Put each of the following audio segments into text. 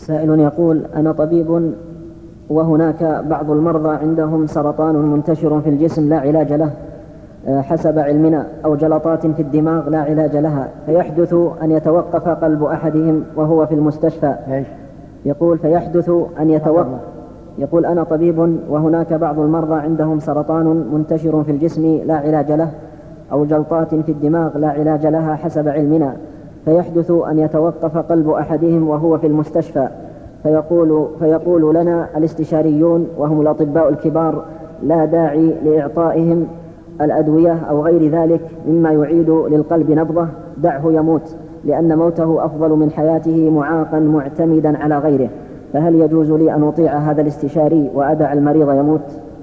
سائل يقول: أنا طبيب وهناك بعض المرضى عندهم سرطان منتشر في الجسم لا علاج له حسب علمنا، أو جلطات في الدماغ لا علاج لها، فيحدث أن يتوقف قلب أحدهم وهو في المستشفى. يقول فيحدث أن يتوقف. يقول: أنا طبيب وهناك بعض المرضى عندهم سرطان منتشر في الجسم لا علاج له، أو جلطات في الدماغ لا علاج لها حسب علمنا، فيحدث أن يتوقف قلب أحدهم وهو في المستشفى، فيقول لنا الاستشاريون وهم الأطباء الكبار: لا داعي لإعطائهم الأدوية أو غير ذلك مما يعيد للقلب نبضه، دعه يموت، لأن موته أفضل من حياته معاقا معتمدا على غيره. فهل يجوز لي أن أطيع هذا الاستشاري وأدع المريض يموت؟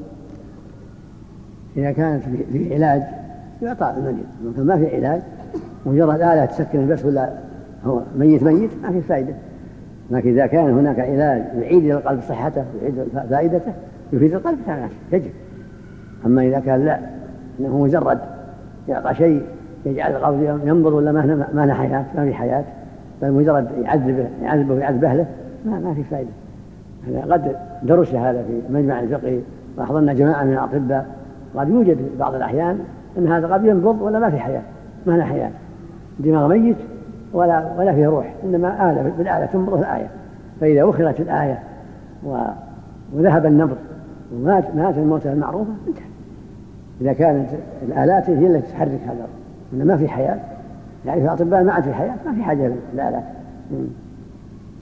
إذا كانت في علاج يعطى المريض، لكن ما في علاج مجرد آلة تسكن بس ولا هو ميت ما في فائدة. لكن إذا كان هناك علاج يعيد إلى القلب صحته ويعيد فائدته يفيد القلب يجب. أما إذا كان لا، إنه مجرد يعطى شيء يجعل القلب ينبض ولا ما له حياة، ما في حياة، بل مجرد يعذبه ويعذب أهله، ما في فائدة. قد درس هذا في مجمع الفقهي وأحضرنا جماعة من الأطباء، قد يوجد بعض الأحيان أن هذا قد ينبض ولا ما في حياة، ما له حياة، دماغ ميت ولا فيه روح، إنما آلة بالآلة تنبض الآية. فإذا أخرت الآية وذهب النبض ومات الموتى المعروفة انتهى. إذا كانت الآلات هي التي تحرك هذا، إنما ما في حياة، يعني في الأطباء ما عاد في حياة، ما في حاجة للآلات.